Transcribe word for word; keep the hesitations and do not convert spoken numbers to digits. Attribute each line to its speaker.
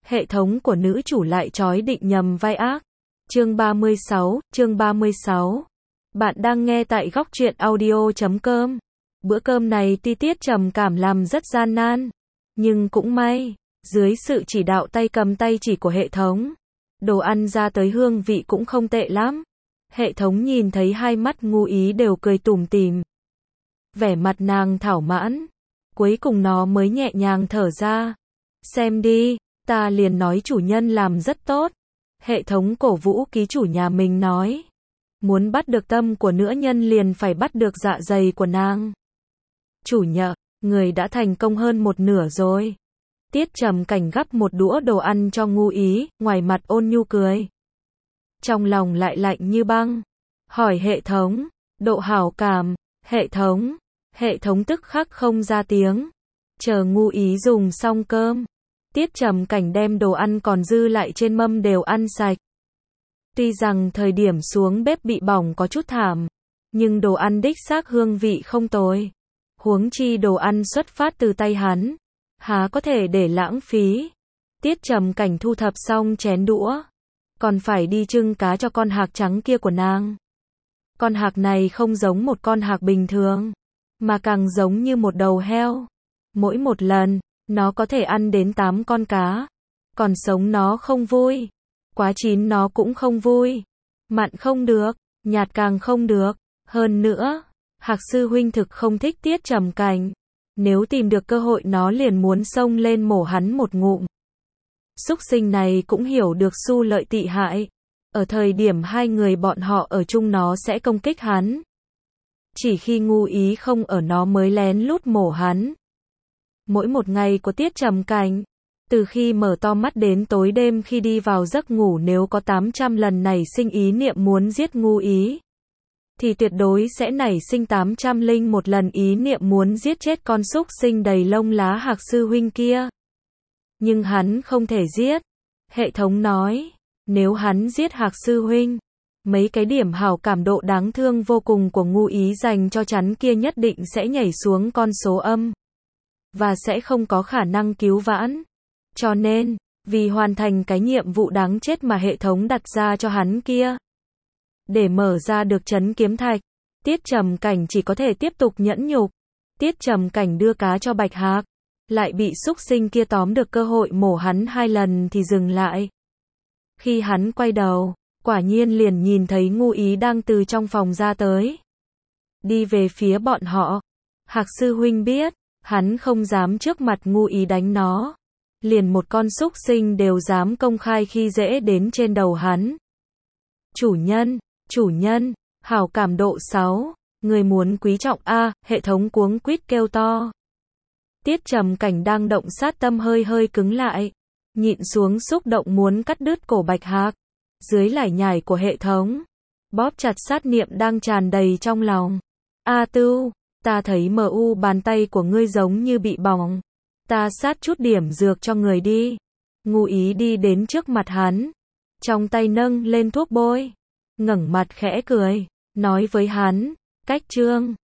Speaker 1: Hệ thống của nữ chủ lại trói định nhầm vai ác. Chương ba mươi sáu, chương ba mươi sáu. Bạn đang nghe tại góc truyện audio chấm com. Bữa cơm này tuy Tiết Trầm Cảm làm rất gian nan, nhưng cũng may, dưới sự chỉ đạo tay cầm tay chỉ của hệ thống, đồ ăn ra tới hương vị cũng không tệ lắm. Hệ thống nhìn thấy hai mắt Ngu Ý đều cười tủm tỉm. Vẻ mặt nàng thỏa mãn, cuối cùng nó mới nhẹ nhàng thở ra. Xem đi, ta liền nói chủ nhân làm rất tốt. Hệ thống cổ vũ ký chủ nhà mình nói. Muốn bắt được tâm của nữ nhân liền phải bắt được dạ dày của nàng. Chủ nhờ, người đã thành công hơn một nửa rồi. Tiết Trầm Cảnh gắp một đũa đồ ăn cho Ngu Ý, ngoài mặt ôn nhu cười. Trong lòng lại lạnh như băng. Hỏi hệ thống, độ hảo cảm, hệ thống, hệ thống tức khắc không ra tiếng. Chờ Ngu Ý dùng xong cơm. Tiết Trầm Cảnh đem đồ ăn còn dư lại trên mâm đều ăn sạch. Tuy rằng thời điểm xuống bếp bị bỏng có chút thảm, nhưng đồ ăn đích xác hương vị không tồi. Huống chi đồ ăn xuất phát từ tay hắn, há có thể để lãng phí. Tiết Trầm Cảnh thu thập xong chén đũa, còn phải đi trưng cá cho con hạc trắng kia của nàng. Con hạc này không giống một con hạc bình thường, mà càng giống như một đầu heo. Mỗi một lần, nó có thể ăn đến tám con cá. Còn sống nó không vui, quá chín nó cũng không vui. Mặn không được, nhạt càng không được. Hơn nữa, Hạc sư huynh thực không thích Tiết Trầm Cảnh. Nếu tìm được cơ hội nó liền muốn xông lên mổ hắn một ngụm. Súc sinh này cũng hiểu được xu lợi tị hại. Ở thời điểm hai người bọn họ ở chung nó sẽ công kích hắn. Chỉ khi Ngu Ý không ở nó mới lén lút mổ hắn. Mỗi một ngày của Tiết Trầm Cảnh, từ khi mở to mắt đến tối đêm khi đi vào giấc ngủ, nếu có tám trăm lần nảy sinh ý niệm muốn giết Ngu Ý, thì tuyệt đối sẽ nảy sinh tám trăm lẻ một lần ý niệm muốn giết chết con súc sinh đầy lông lá Hạc sư huynh kia. Nhưng hắn không thể giết. Hệ thống nói, nếu hắn giết Hạc sư huynh, mấy cái điểm hảo cảm độ đáng thương vô cùng của Ngu Ý dành cho chắn kia nhất định sẽ nhảy xuống con số âm, và sẽ không có khả năng cứu vãn. Cho nên, vì hoàn thành cái nhiệm vụ đáng chết mà hệ thống đặt ra cho hắn kia, để mở ra được trấn kiếm thạch, Tiết Trầm Cảnh chỉ có thể tiếp tục nhẫn nhục. Tiết Trầm Cảnh đưa cá cho Bạch Hạc, lại bị súc sinh kia tóm được cơ hội mổ hắn hai lần thì dừng lại. Khi hắn quay đầu, quả nhiên liền nhìn thấy Ngu Ý đang từ trong phòng ra tới, đi về phía bọn họ. Hạc sư huynh biết, hắn không dám trước mặt Ngu Ý đánh nó, liền một con súc sinh đều dám công khai khi dễ đến trên đầu hắn. Chủ nhân, chủ nhân, hảo cảm độ sáu, người muốn quý trọng a, hệ thống cuống quýt kêu to. Tiết Trầm Cảnh đang động sát tâm hơi hơi cứng lại, nhịn xuống xúc động muốn cắt đứt cổ Bạch Hạc. Dưới lải nhải của hệ thống, bóp chặt sát niệm đang tràn đầy trong lòng. A Tưu, ta thấy mờ u bàn tay của ngươi giống như bị bỏng. Ta sát chút điểm dược cho người đi. Ngu Ý đi đến trước mặt hắn, trong tay nâng lên thuốc bôi, ngẩng mặt khẽ cười, nói với hắn, cách trương.